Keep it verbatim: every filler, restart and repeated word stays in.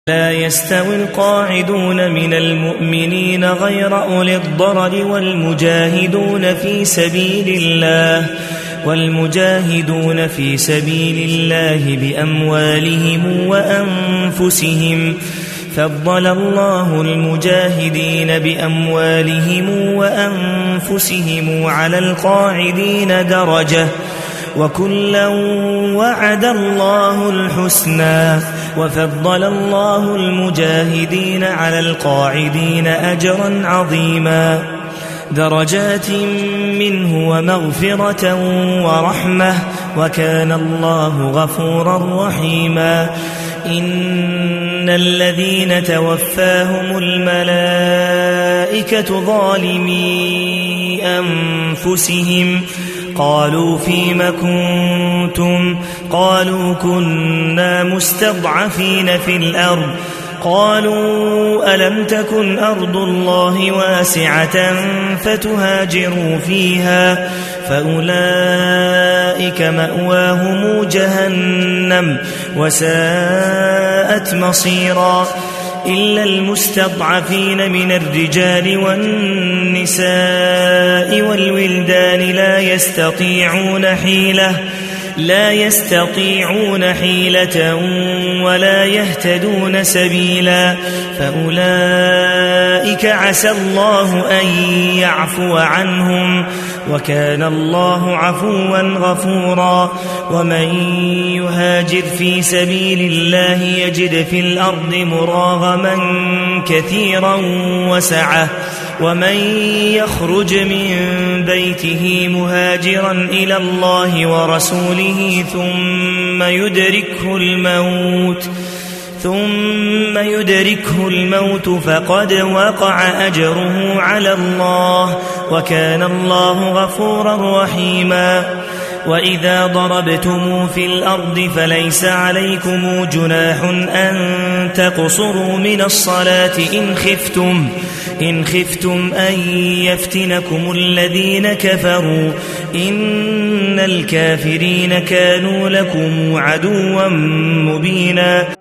لا يستوي القاعدون من المؤمنين غير أولي الضرر والمجاهدون في سبيل الله والمجاهدون في سبيل الله بأموالهم وأنفسهم فضل الله المجاهدين بأموالهم وأنفسهم على القاعدين درجة وكلا وعد الله الحسنى وفضل الله المجاهدين على القاعدين أجرا عظيما درجات منه ومغفرة ورحمة وكان الله غفورا رحيما إن الذين توفاهم الملائكة ظالمي أنفسهم قالوا فيم كنتم قالوا كنا مستضعفين في الأرض قالوا ألم تكن أرض الله واسعة فتهاجروا فيها فأولئك مأواهم جهنم وساءت مصيرا إلا المستضعفين من الرجال والنساء والولدان لا يستطيعون حيلة لا يستطيعون حيلة ولا يهتدون سبيلا فأولئك عسى الله أن يعفو عنهم وكان الله عفوا غفورا ومن يهاجر في سبيل الله يجد في الأرض مراغما كثيرا وسعة ومن يخرج من بيته مهاجرا إلى الله ورسوله ثم يدركه الموت ثم يدركه الموت فقد وقع أجره على الله وكان الله غفورا رحيما وإذا ضربتم في الأرض فليس عليكم جناح أن تقصروا من الصلاة إن خفتم إن خفتم أن يفتنكم الذين كفروا إن الكافرين كانوا لكم عدوا مبينا.